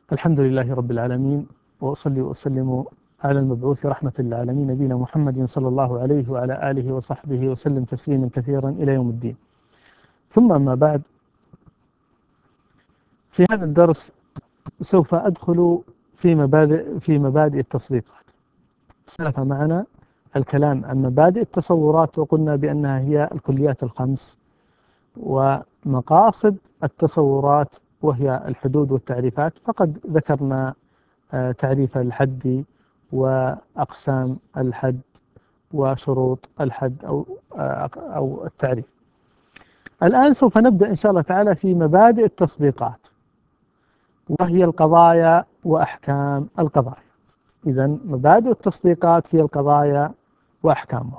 الحمد لله رب العالمين، وأصلي وأسلم على المبعوث رحمة للعالمين نبينا محمد صلى الله عليه وعلى آله وصحبه وسلم تسليما كثيرا إلى يوم الدين. ثم أما بعد، في هذا الدرس سوف أدخل في مبادئ التصديقات. سلف معنا الكلام عن مبادئ التصورات، وقلنا بأنها هي الكليات الخمس ومقاصد التصورات وهي الحدود والتعريفات. فقد ذكرنا تعريف الحد وأقسام الحد وشروط الحد أو التعريف. الآن سوف نبدأ إن شاء الله تعالى في مبادئ التصديقات، وهي القضايا وأحكام القضايا. إذن مبادئ التصديقات هي القضايا وأحكامها.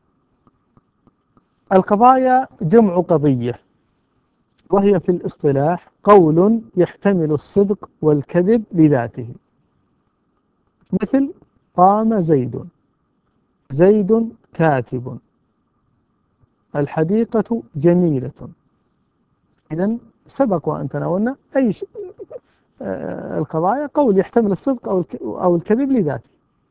القضايا جمع قضية، وهي في الاصطلاح قول يحتمل الصدق والكذب لذاته، مثل قام زيد، زيد كاتب، الحديقة جميلة. إذن سبق وأن تناولنا أي القضايا قول يحتمل الصدق أو الكذب لذاته.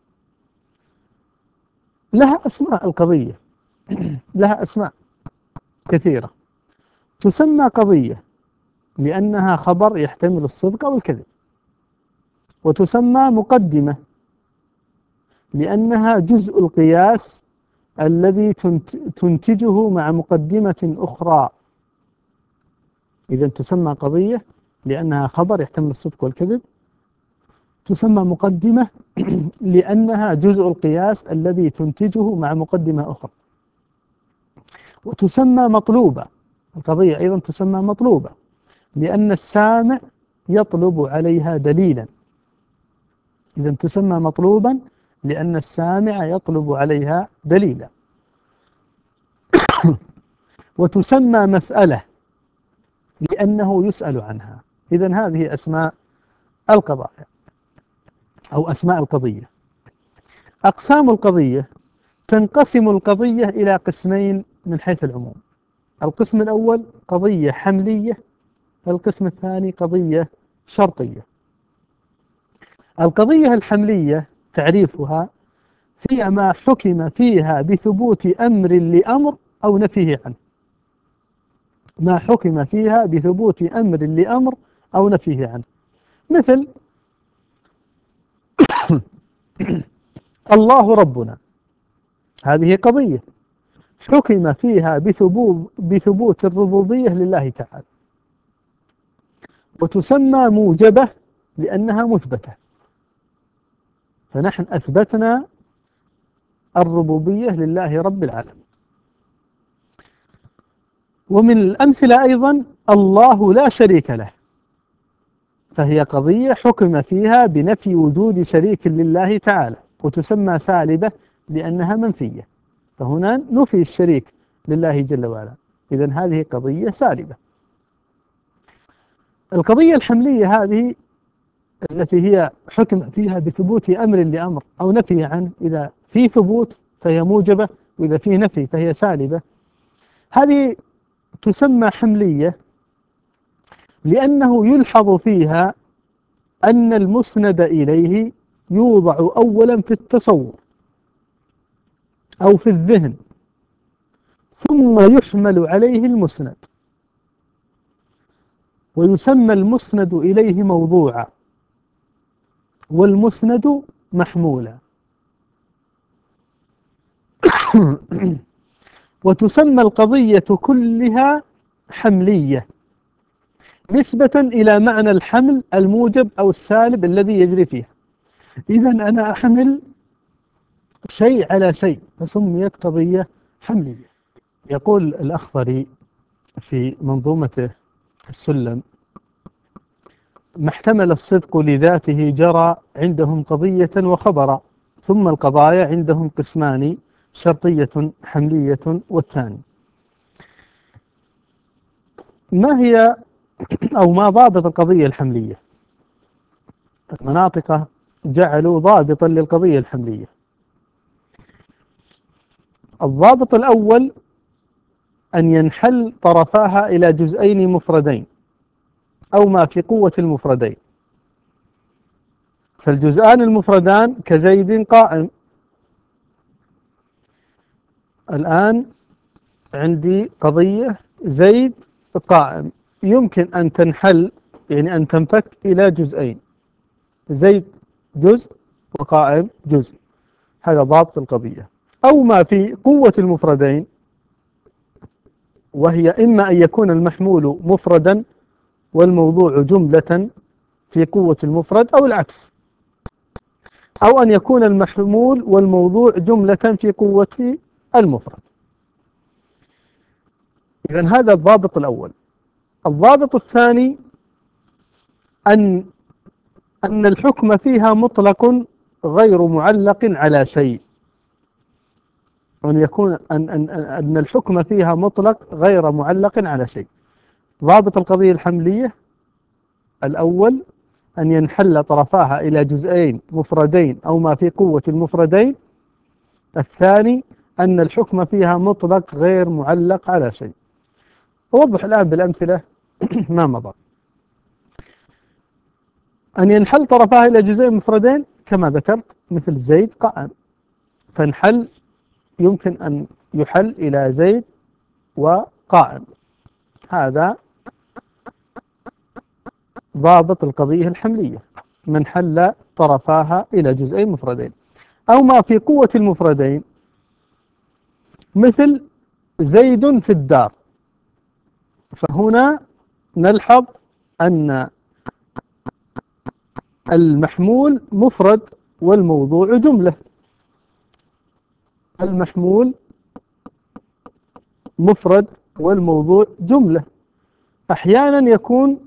لها أسماء القضية، لها أسماء كثيرة. تسمى قضية لأنها خبر يحتمل الصدق أو الكذب، وتسمى مقدمة لأنها جزء القياس الذي تنتجه مع مقدمة أخرى. إذن تسمى قضية لأنها خبر يحتمل الصدق والكذب. تسمى مقدمة لأنها جزء القياس الذي تنتجه مع مقدمة أخرى. وتسمى مطلوبة، القضية أيضا تسمى مطلوبة لأن السامع يطلب عليها دليلا. إذن تسمى مطلوبا لأن السامع يطلب عليها دليلا. وتسمى مسألة لأنه يسأل عنها. إذن هذه أسماء القضايا أو أسماء القضية. أقسام القضية: تنقسم القضية إلى قسمين من حيث العموم. القسم الأول قضية حملية، القسم الثاني قضية شرطية. القضية الحملية تعريفها هي ما حكم فيها بثبوت أمر لأمر أو نفيه عنه. ما حكم فيها بثبوت أمر لأمر أو نفيه عنه، مثل الله ربنا، هذه قضية حكم فيها بثبوت الربوبية لله تعالى، وتسمى موجبة لأنها مثبتة. فنحن أثبتنا الربوبية لله رب العالمين. ومن الأمثلة أيضا الله لا شريك له، فهي قضية حكم فيها بنفي وجود شريك لله تعالى، وتسمى سالبة لأنها منفية. فهنا نفي الشريك لله جل وعلا، إذن هذه قضية سالبة. القضية الحملية هذه التي هي حكم فيها بثبوت أمر لأمر أو نفي عنه، إذا في ثبوت فهي موجبة، وإذا في نفي فهي سالبة. هذه تسمى حملية لأنه يلحظ فيها أن المسند إليه يوضع أولا في التصور أو في الذهن، ثم يحمل عليه المسند، ويسمى المسند إليه موضوعا والمسند محمولا. وتسمى القضية كلها حملية نسبة إلى معنى الحمل الموجب أو السالب الذي يجري فيها. إذن أنا أحمل شيء على شيء فسميت قضية حملية. يقول الأخضري في منظومته السلم: ما احتمل الصدق لذاته جرى عندهم قضية وخبرا، ثم القضايا عندهم قسمان: شرطية حملية والثاني. ما هي أو ما ضابط القضية الحملية؟ المناطق جعلوا ضابطا للقضية الحملية. الضابط الأول أن ينحل طرفاها إلى جزئين مفردين أو ما في قوة المفردين. فالجزءان المفردان كزيد قائم. الآن عندي قضية زيد قائم، يمكن أن تنحل، يعني أن تنفك إلى جزئين، زيد جزء وقائم جزء، هذا ضابط القضية. أو ما في قوة المفردين، وهي إما أن يكون المحمول مفردا والموضوع جملة في قوة المفرد، أو العكس، أو أن يكون المحمول والموضوع جملة في قوة المفرد. إذن هذا الضابط الأول. الضابط الثاني أن الحكم فيها مطلق غير معلق على شيء، أن يكون أن الحكم فيها مطلق غير معلق على شيء. ضابط القضية الحملية الأول أن ينحل طرفاها إلى جزئين مفردين أو ما في قوة المفردين. الثاني أن الحكم فيها مطلق غير معلق على شيء. أوضح الآن بالأمثلة ما مضى. أن ينحل طرفاها إلى جزئين مفردين كما ذكرت، مثل زيد قائم، فانحل يمكن أن يحل إلى زيد وقائم. هذا ضابط القضية الحملية، من حل طرفاها إلى جزئين مفردين. أو ما في قوة المفردين، مثل زيد في الدار، فهنا نلحظ أن المحمول مفرد والموضوع جملة. المحمول مفرد والموضوع جملة. أحيانا يكون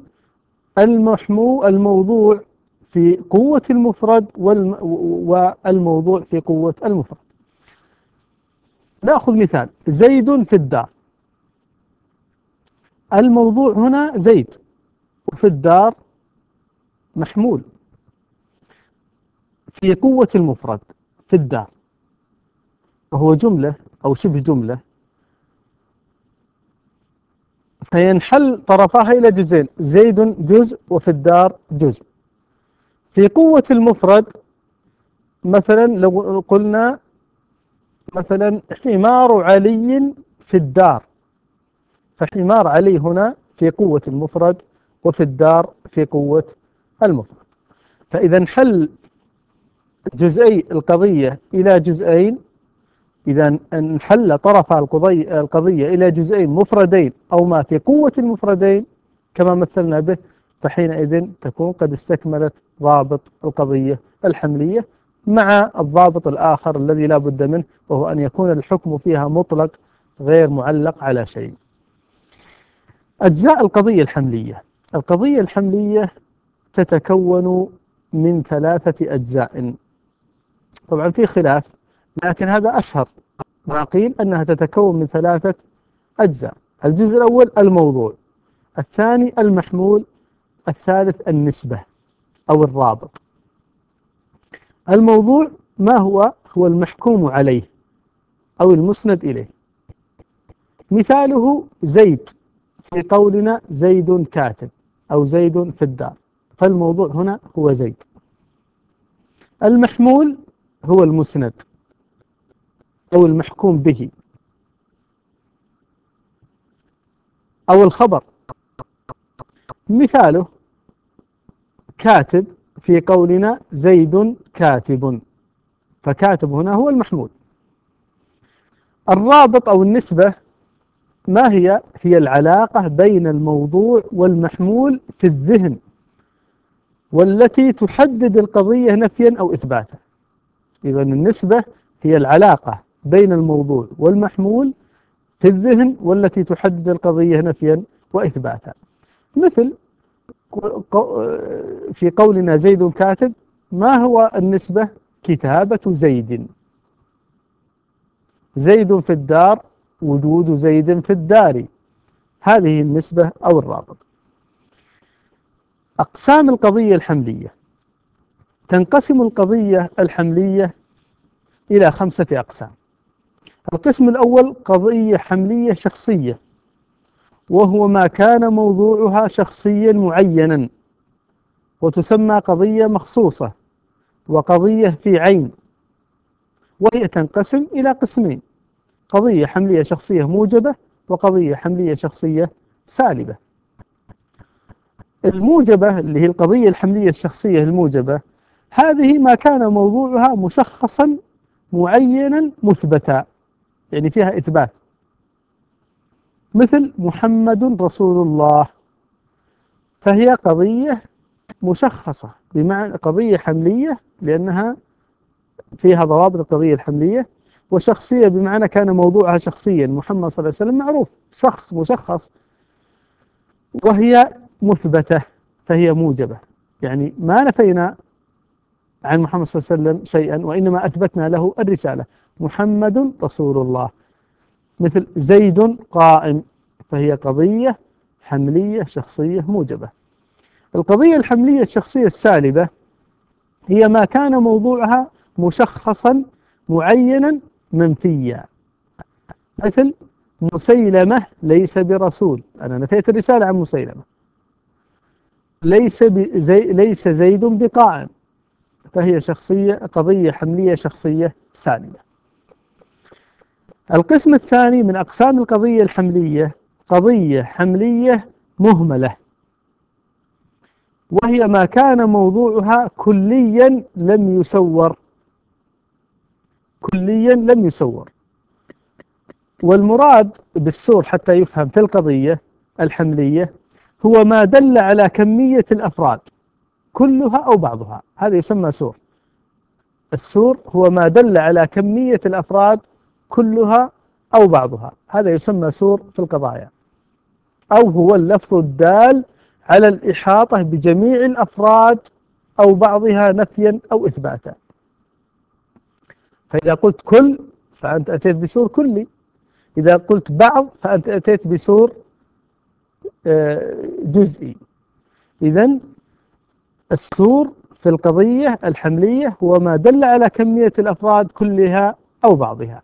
الموضوع في قوة المفرد والموضوع في قوة المفرد. نأخذ مثال زيد في الدار، الموضوع هنا زيد، وفي الدار محمول في قوة المفرد في الدار، وهو جملة أو شبه جملة، فينحل طرفاها إلى جزئين، زيد جزء وفي الدار جزء. في قوة المفرد مثلا لو قلنا مثلا حمار علي في الدار، فحمار علي هنا في قوة المفرد وفي الدار في قوة المفرد. فإذا انحل جزئي القضية إلى جزئين، إذا انحل طرف القضية إلى جزئين مفردين أو ما في قوة المفردين كما مثلنا به، فحينئذ تكون قد استكملت ضابط القضية الحملية، مع الضابط الآخر الذي لا بد منه، وهو أن يكون الحكم فيها مطلق غير معلق على شيء. أجزاء القضية الحملية. القضية الحملية تتكون من 3 أجزاء، طبعا في خلاف، لكن هذا أشهر ما قيل أنها تتكون من 3 أجزاء. الجزء الأول الموضوع، الثاني المحمول، الثالث النسبة أو الرابط. الموضوع ما هو؟ هو المحكوم عليه أو المسند إليه. مثاله زيد، في قولنا زيد كاتب أو زيد في الدار، فالموضوع هنا هو زيد. المحمول هو المسند أو المحكوم به أو الخبر. مثاله كاتب، في قولنا زيد كاتب، فكاتب هنا هو المحمول. الرابط أو النسبة ما هي؟ هي العلاقة بين الموضوع والمحمول في الذهن، والتي تحدد القضية نفيا أو إثباتا. إذن النسبة هي العلاقة بين الموضوع والمحمول في الذهن، والتي تحدد القضية نفيا وإثباتا. مثل في قولنا زيد كاتب، ما هو النسبة؟ كتابة زيد. زيد في الدار، وجود زيد في الدار. هذه النسبة أو الرابط. أقسام القضية الحملية. تنقسم القضية الحملية إلى 5 أقسام. القسم الأول قضية حملية شخصية، وهو ما كان موضوعها شخصيا معينا، وتسمى قضية مخصوصة وقضية في عين، وهي تنقسم إلى قسمين: قضية حملية شخصية موجبة وقضية حملية شخصية سالبة. الموجبة اللي هي القضية الحملية الشخصية الموجبة، هذه ما كان موضوعها مشخصا معينا مثبتا، يعني فيها إثبات، مثل محمد رسول الله، فهي قضية مشخصة بمعنى قضية حملية لأنها فيها ضوابط القضية الحملية، وشخصية بمعنى كان موضوعها شخصيا، محمد صلى الله عليه وسلم معروف شخص مشخص، وهي مثبتة فهي موجبة، يعني ما نفينا عن محمد صلى الله عليه وسلم شيئا وإنما أثبتنا له الرسالة. محمد رسول الله، مثل زيد قائم، فهي قضية حملية شخصية موجبة. القضية الحملية الشخصية السالبة هي ما كان موضوعها مشخصا معينا منفيا، مثل مسيلمة ليس برسول، أنا نفيت الرسالة عن مسيلمة. ليس زيد بقائم، فهي قضية حملية شخصية سالبة. القسم الثاني من أقسام القضية الحملية قضية حملية مهملة، وهي ما كان موضوعها كليا لم يسور، كليا لم يسور. والمراد بالسور حتى يفهم في القضية الحملية هو ما دل على كمية الأفراد كلها أو بعضها، هذا يسمى سور. السور هو ما دل على كمية الأفراد كلها أو بعضها، هذا يسمى سور في القضايا، أو هو اللفظ الدال على الإحاطة بجميع الأفراد أو بعضها نفيا أو إثباتا. فإذا قلت كل فأنت أتيت بسور كلي، إذا قلت بعض فأنت أتيت بسور جزئي. إذن السور في القضية الحملية هو ما دل على كمية الأفراد كلها أو بعضها،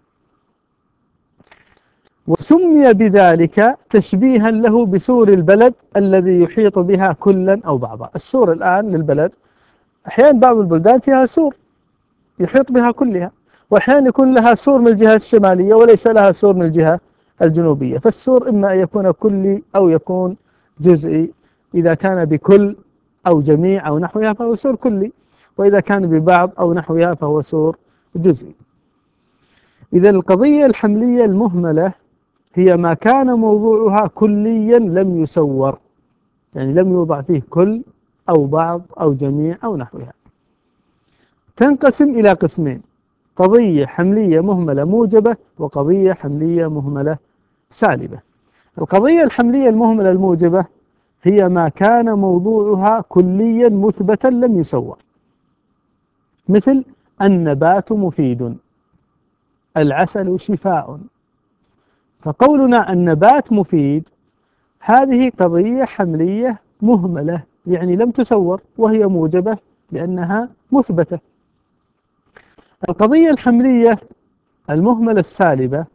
وسمي بذلك تشبيها له بسور البلد الذي يحيط بها كلا أو بعضا. السور الآن للبلد أحيانا بعض البلدان فيها سور يحيط بها كلها، وأحيانا يكون لها سور من الجهة الشمالية وليس لها سور من الجهة الجنوبية، فالسور إما أن يكون كلي أو يكون جزئي. إذا كان بكل أو جميع أو نحوها فهو سور كلي، وإذا كان ببعض أو نحوها فهو سور جزئي. إذا القضية الحملية المهملة هي ما كان موضوعها كليا لم يسور، يعني لم يوضع فيه كل أو بعض أو جميع أو نحوها. تنقسم إلى قسمين: قضية حملية مهملة موجبة وقضية حملية مهملة سالبة. القضية الحملية المهملة الموجبة هي ما كان موضوعها كليا مثبتا لم يسور، مثل النبات مفيد، العسل شفاء. فقولنا النبات مفيد هذه قضية حملية مهملة، يعني لم تسور، وهي موجبة لأنها مثبتة. القضية الحملية المهملة السالبة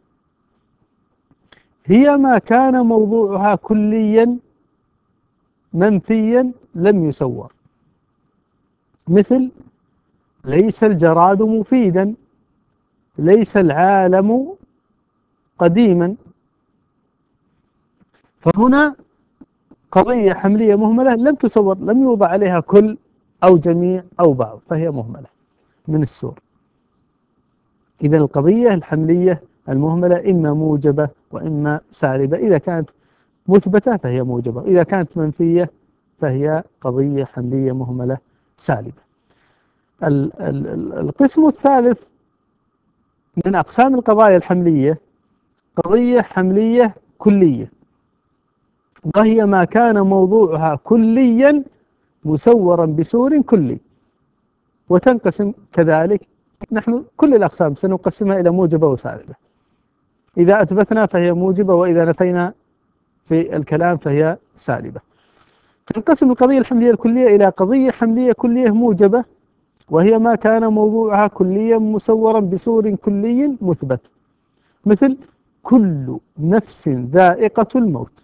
هي ما كان موضوعها كليا منفيا لم يسور، مثل ليس الجراد مفيدا، ليس العالم قديما. فهنا قضية حملية مهملة لم تسور، لم يوضع عليها كل أو جميع أو بعض، فهي مهملة من السور. إذا القضية الحملية المهملة إما موجبة وإما سالبة، إذا كانت مثبتة فهي موجبة، إذا كانت منفية فهي قضية حملية مهملة سالبة. القسم الثالث من أقسام القضايا الحملية قضية حملية كلية، وهي ما كان موضوعها كليا مسورا بسور كلي. وتنقسم كذلك، نحن كل الأقسام سنقسمها إلى موجبة وسالبة، إذا أثبتنا فهي موجبة، وإذا نفينا في الكلام فهي سالبة. تنقسم القضية الحملية الكلية إلى قضية حملية كلية موجبة، وهي ما كان موضوعها كليا مسورا بسور كلي مثبت، مثل كل نفس ذائقة الموت.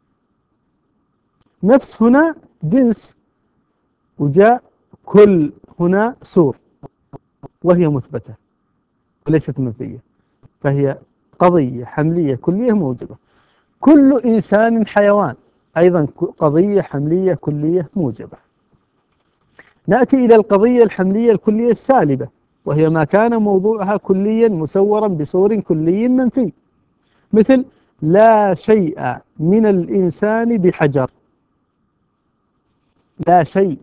نفس هنا جنس، وجاء كل هنا سور وهي مثبتة وليست منفية، فهي قضية حملية كلية موجبة. كل إنسان حيوان أيضا قضية حملية كلية موجبة. نأتي إلى القضية الحملية الكلية السالبة، وهي ما كان موضوعها كليا مسورا بصور كلي منفي، مثل لا شيء من الإنسان بحجر. لا شيء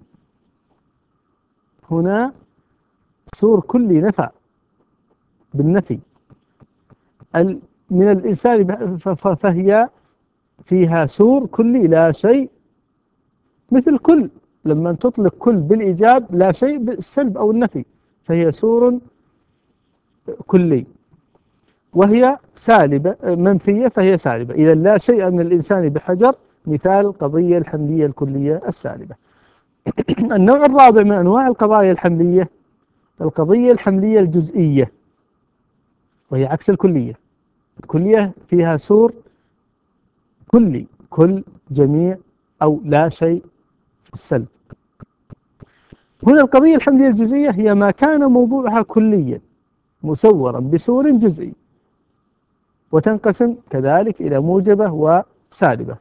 هنا سور كلي نفى بالنفي. من الإنسان فهي فيها سور كلي لا شيء، مثل كل، لما تطلق كل بالإيجاب لا شيء بالسلب أو النفي، فهي سور كلي. وهي سالبة منفية فهي سالبة. إذا لا شيء من الإنسان بحجر مثال القضية الحملية الكلية السالبة. النوع الرابع من أنواع القضايا الحملية القضية الحملية الجزئية، وهي عكس الكلية. الكلية فيها سور كلي، كل، جميع، أو لا شيء في السلب. هنا القضية الحملية الجزئية هي ما كان موضوعها كليا مسورا بسور جزئي، وتنقسم كذلك إلى موجبة وسالبة.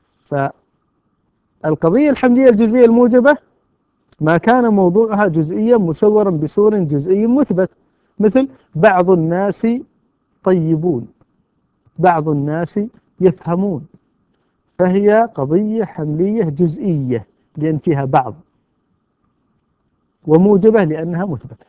فالقضية الحملية الجزئية الموجبة ما كان موضوعها جزئيا مسورا بسور جزئي مثبت، مثل بعض الناس طيبون، بعض الناس يفهمون، فهي قضية حملية جزئية لأن فيها بعض، وموجبة لأنها مثبتة.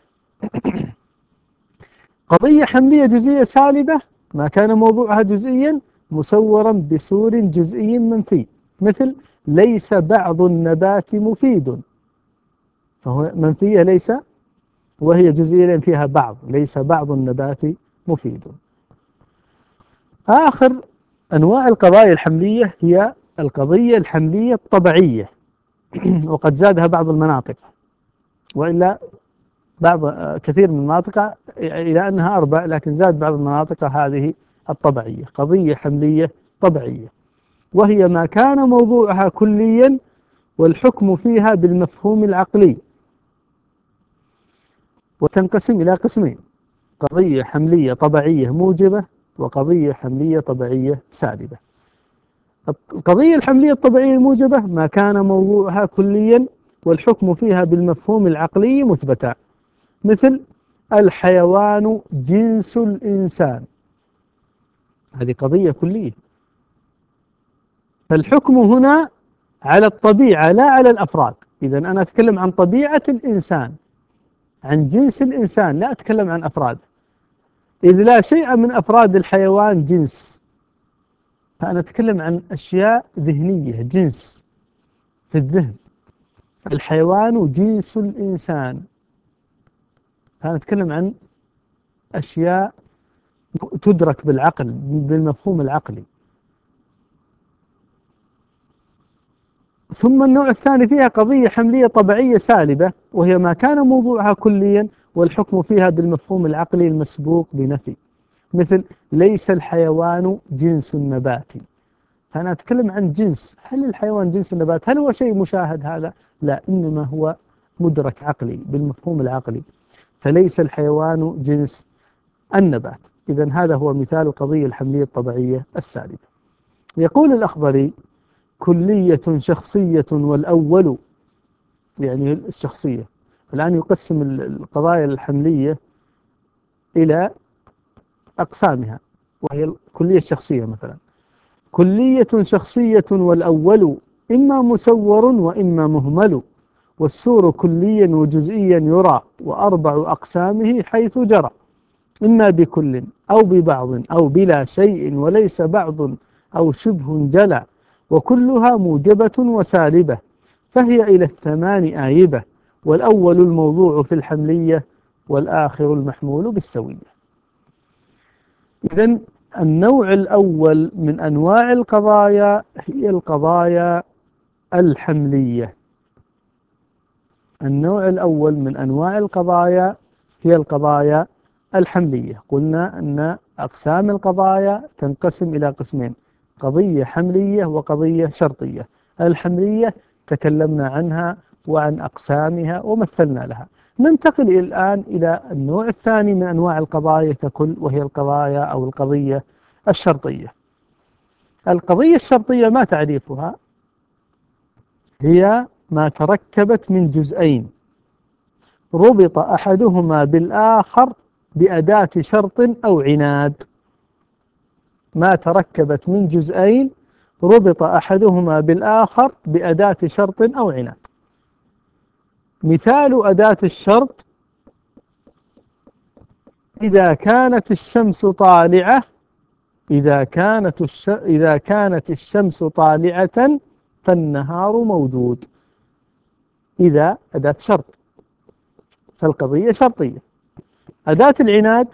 قضية حملية جزئية سالبة ما كان موضوعها جزئيا مسورا بسور جزئي منفي، مثل ليس بعض النبات مفيد، فهو منفية ليس، وهي جزئية لأن فيها بعض، ليس بعض النبات مفيد. آخر أنواع القضايا الحملية هي القضية الحملية الطبيعية، وقد زادها بعض المناطق، وإلا كثير من المناطق إلى أنها 4، لكن زاد بعض المناطق هذه الطبيعية. قضية حملية طبيعية، وهي ما كان موضوعها كليا والحكم فيها بالمفهوم العقلي، وتنقسم إلى قسمين: قضية حملية طبيعية موجبة، وقضية حملية طبيعية سالبة. القضية الحملية الطبيعية الموجبة ما كان موضوعها كليا والحكم فيها بالمفهوم العقلي مثبتا، مثل الحيوان جنس الإنسان، هذه قضية كلية. فالحكم هنا على الطبيعة لا على الأفراد. إذا أنا أتكلم عن طبيعة الإنسان، عن جنس الإنسان، لا أتكلم عن أفراد. إذ لا شيء من أفراد الحيوان جنس، فأنا أتكلم عن أشياء ذهنية، جنس في الذهن. الحيوان جنس الإنسان، فأنا أتكلم عن أشياء تدرك بالعقل، بالمفهوم العقلي. ثم النوع الثاني فيها قضية حملية طبيعية سالبة، وهي ما كان موضوعها كليا والحكم فيها بالمفهوم العقلي المسبوق بنفي، مثل ليس الحيوان جنس النبات. فأنا أتكلم عن جنس، هل الحيوان جنس النبات؟ هل هو شيء مشاهد هذا؟ لا، إنما هو مدرك عقلي بالمفهوم العقلي، فليس الحيوان جنس النبات. إذا هذا هو مثال القضية الحملية الطبيعية السالبة. يقول الأخضري: كلية شخصية والأول، يعني الشخصية. الآن يقسم القضايا الحملية إلى أقسامها، وهي الكلية الشخصية مثلا: كلية شخصية والأول إما مسور وإما مهمل، والسور كليا وجزئيا يرى، وأربع أقسامه حيث جرى، إما بكل أو ببعض أو بلا شيء وليس بعض أو شبه جلى، وكلها موجبة وسالبة، فهي إلى الثمان آيبة، والأول الموضوع في الحملية، والآخر المحمول بالسوية. إذن النوع الأول من أنواع القضايا هي القضايا الحملية. النوع الأول من أنواع القضايا هي القضايا الحملية. قلنا أن أقسام القضايا تنقسم إلى قسمين: قضية حملية وقضية شرطية. الحملية تكلمنا عنها وعن أقسامها ومثلنا لها. ننتقل الآن إلى النوع الثاني من أنواع القضايا ككل، وهي القضايا أو القضية الشرطية. القضية الشرطية ما تعريفها؟ هي ما تركبت من جزئين ربط أحدهما بالآخر بأداة شرط أو عناد. ما تركبت من جزئين ربط أحدهما بالآخر بأداة شرط أو عناد. مثال أداة الشرط: إذا كانت الشمس طالعة، إذا كانت الشمس طالعة فالنهار موجود. إذا أداة شرط، فالقضية شرطية. أداة العناد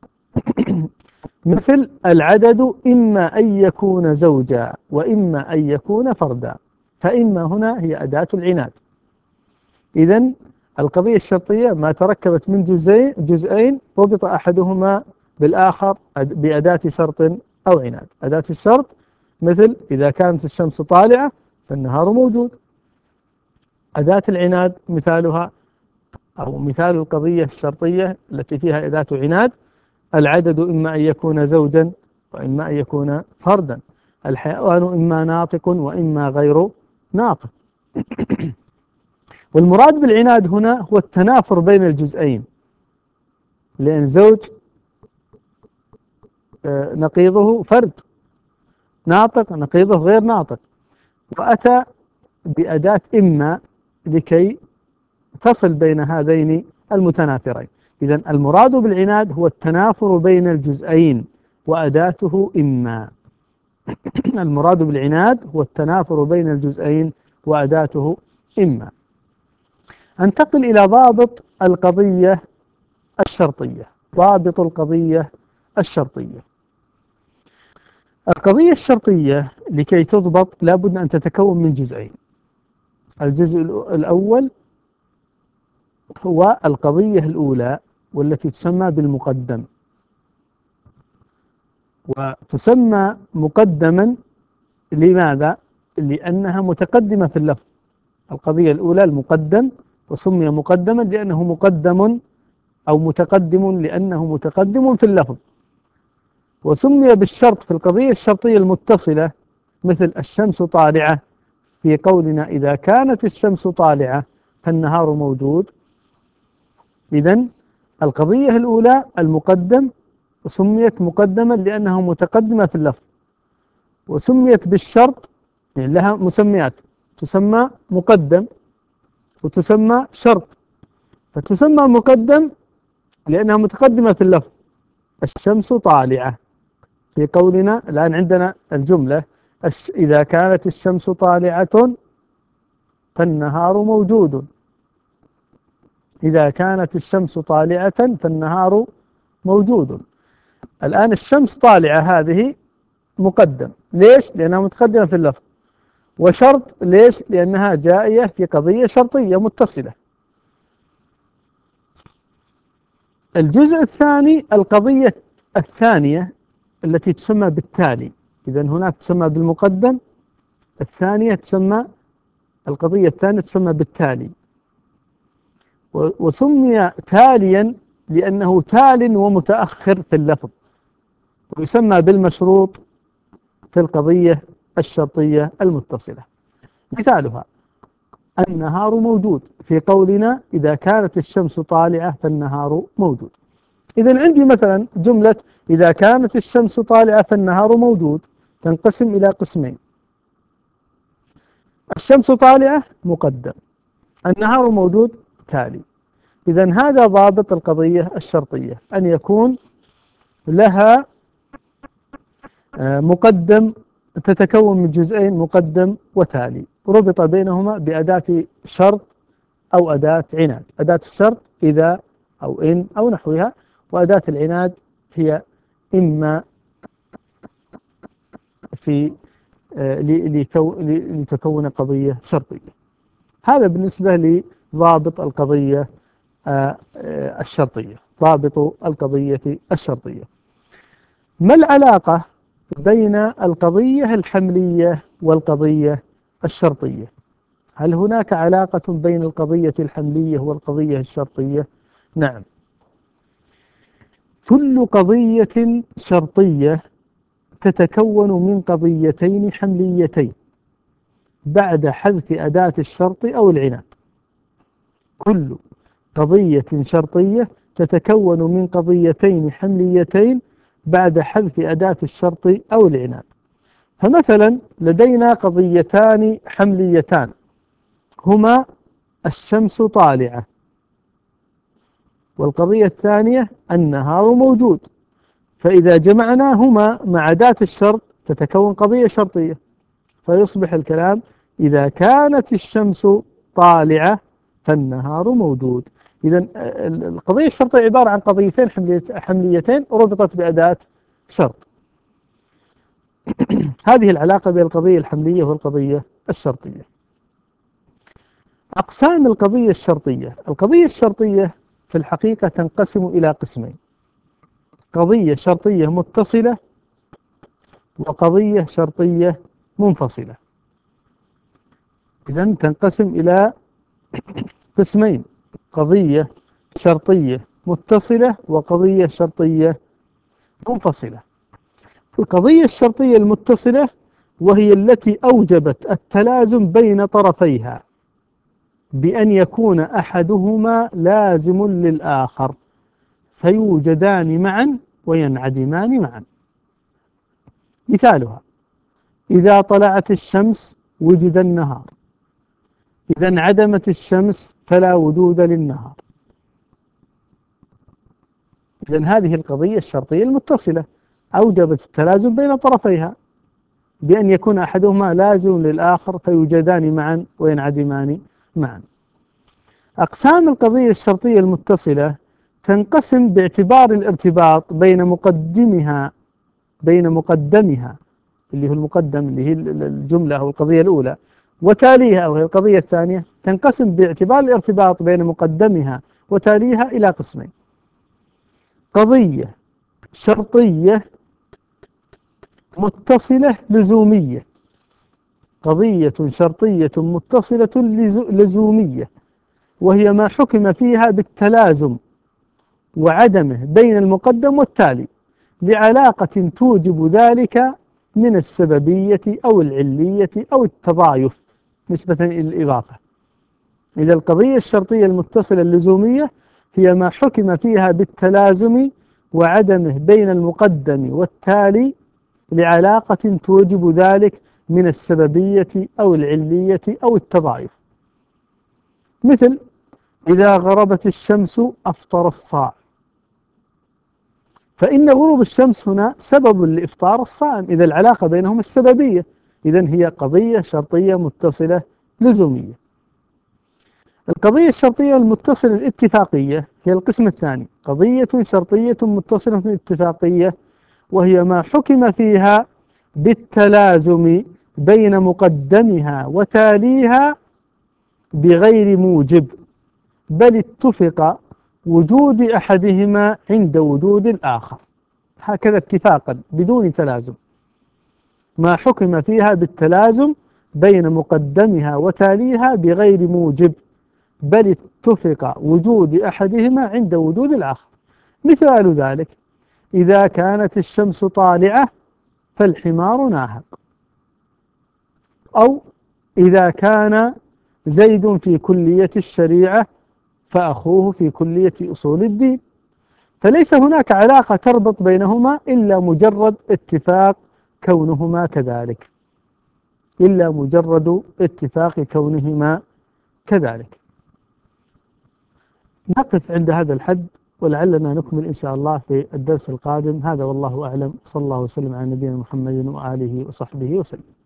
مثل العدد إما أن يكون زوجا وإما أن يكون فردا، فإما هنا هي أداة العناد. إذن القضية الشرطية ما تركبت من جزئين ربط أحدهما بالآخر بأداة شرط أو عناد. أداة الشرط مثل إذا كانت الشمس طالعة فالنهار موجود. أداة العناد مثالها أو مثال القضية الشرطية التي فيها أداة عناد: العدد إما أن يكون زوجا وإما أن يكون فردا، الحيوان إما ناطق وإما غير ناطق. والمراد بالعناد هنا هو التنافر بين الجزئين، لأن زوج نقيضه فرد، ناطق نقيضه غير ناطق، وأتى بأداة إما لكي تصل بين هذين المتنافرين. إذن المراد بالعناد هو التنافر بين الجزئين وأداته إما. المراد بالعناد هو التنافر بين الجزئين وأداته إما. أنتقل إلى ضابط القضية الشرطية. ضابط القضية الشرطية: القضية الشرطية لكي تضبط لابد أن تتكون من جزئين. الجزء الأول هو القضية الأولى، والتي تسمى بالمقدم، وتسمى مقدما لماذا؟ لأنها متقدمة في اللفظ. القضية الأولى المقدم، وسمي مقدما لأنه مقدم أو متقدم لأنه متقدم في اللفظ. وسمي بالشرط في القضية الشرطية المتصلة، مثل الشمس طالعة في قولنا إذا كانت الشمس طالعة فالنهار موجود. إذن القضية الأولى المقدم، وسميت مقدما لأنها متقدمة في اللفظ، وسميت بالشرط يعني لها مسميات، تسمى مقدم وتسمى شرط. فتسمى مقدم لأنها متقدمة في اللفظ، الشمس طالعة في قولنا الآن عندنا الجملة إذا كانت الشمس طالعة فالنهار موجود. إذا كانت الشمس طالعة فالنهار موجود. الآن الشمس طالعة هذه مقدم، ليش؟ لأنها متقدمة في اللفظ. وشرط، ليش؟ لأنها جائية في قضية شرطية متصلة. الجزء الثاني القضية الثانية التي تسمى بالتالي. إذا هناك تسمى بالمقدم، الثانية تسمى القضية الثانية تسمى بالتالي. وسمي تاليا لأنه تال ومتأخر في اللفظ، ويسمى بالمشروط في القضية الشرطية المتصلة. مثالها النهار موجود في قولنا إذا كانت الشمس طالعة فالنهار موجود. إذا عندي مثلا جملة إذا كانت الشمس طالعة فالنهار موجود تنقسم إلى قسمين: الشمس طالعة مقدم، النهار موجود تالي. إذا هذا ضابط القضية الشرطية، أن يكون لها مقدم، تتكون من جزئين مقدم وتالي، ربط بينهما بأداة شرط أو أداة عناد. أداة الشرط إذا أو إن أو نحوها، وأداة العناد هي إما في لتكون قضية شرطية. هذا بالنسبة لضابط القضية الشرطية. ضابط القضية الشرطية. ما العلاقة بين القضية الحملية والقضية الشرطية؟ هل هناك علاقة بين القضية الحملية والقضية الشرطية؟ نعم، كل قضية شرطية تتكون من قضيتين حمليتين بعد حذف أداة الشرط أو العناد. كل قضية شرطية تتكون من قضيتين حمليتين بعد حذف أداة الشرط أو العناد. فمثلا لدينا قضيتان حمليتان هما الشمس طالعة، والقضية الثانية النهار موجود، فإذا جمعناهما مع أداة الشرط تتكون قضية شرطية، فيصبح الكلام إذا كانت الشمس طالعة فالنهار موجود. إذا القضية الشرطية عبارة عن قضيتين حمليتين ربطت بأداة شرط. هذه العلاقة بين القضية الحملية والقضية الشرطية. أقسام القضية الشرطية: القضية الشرطية في الحقيقة تنقسم إلى قسمين: قضية شرطية متصلة وقضية شرطية منفصلة. إذن تنقسم إلى قسمين: قضية شرطية متصلة وقضية شرطية منفصلة. القضية الشرطية المتصلة وهي التي أوجبت التلازم بين طرفيها بأن يكون أحدهما لازم للآخر فيوجدان معا وينعدمان معا. مثالها: إذا طلعت الشمس وجد النهار، إذا انعدمت الشمس فلا وجود للنهار. إذن هذه القضية الشرطية المتصلة أوجبت التلازم بين طرفيها بأن يكون أحدهما لازم للآخر فيوجدان معا وينعدمان معا. أقسام القضية الشرطية المتصلة تنقسم باعتبار الارتباط بين مقدمها اللي هو المقدم اللي هي الجملة أو القضية الأولى وتاليها أو هي القضية الثانية. تنقسم باعتبار الارتباط بين مقدمها وتاليها إلى قسمين: قضية شرطية متصلة لزومية. قضية شرطية متصلة لزومية وهي ما حكم فيها بالتلازم وعدمه بين المقدم والتالي لعلاقة توجب ذلك من السببية أو العلية أو التضايف نسبة إلى الإضافة. إذا القضية الشرطية المتصلة اللزومية هي ما حكم فيها بالتلازم وعدمه بين المقدم والتالي لعلاقة توجب ذلك من السببية أو العلية أو التضايف. مثل: إذا غربت الشمس أفطر الصائم، فإن غروب الشمس هنا سبب لإفطار الصائم، إذا العلاقة بينهم السببية، إذن هي قضية شرطية متصلة لزومية. القضية الشرطية المتصلة الاتفاقية هي القسم الثاني: قضية شرطية متصلة اتفاقية وهي ما حكم فيها بالتلازم بين مقدمها وتاليها بغير موجب، بل اتفق وجود أحدهما عند وجود الآخر، هكذا اتفاقا بدون تلازم. ما حكم فيها بالتلازم بين مقدمها وتاليها بغير موجب، بل اتفق وجود أحدهما عند وجود الآخر. مثال ذلك: إذا كانت الشمس طالعة فالحمار ناهق. أو إذا كان زيد في كلية الشريعة فأخوه في كلية أصول الدين. فليس هناك علاقة تربط بينهما إلا مجرد اتفاق كونهما كذلك، إلا مجرد اتفاق كونهما كذلك. نقف عند هذا الحد ولعلنا نكمل إن شاء الله في الدرس القادم. هذا والله أعلم، صلى الله وسلم على نبينا محمد وآله وصحبه وسلم.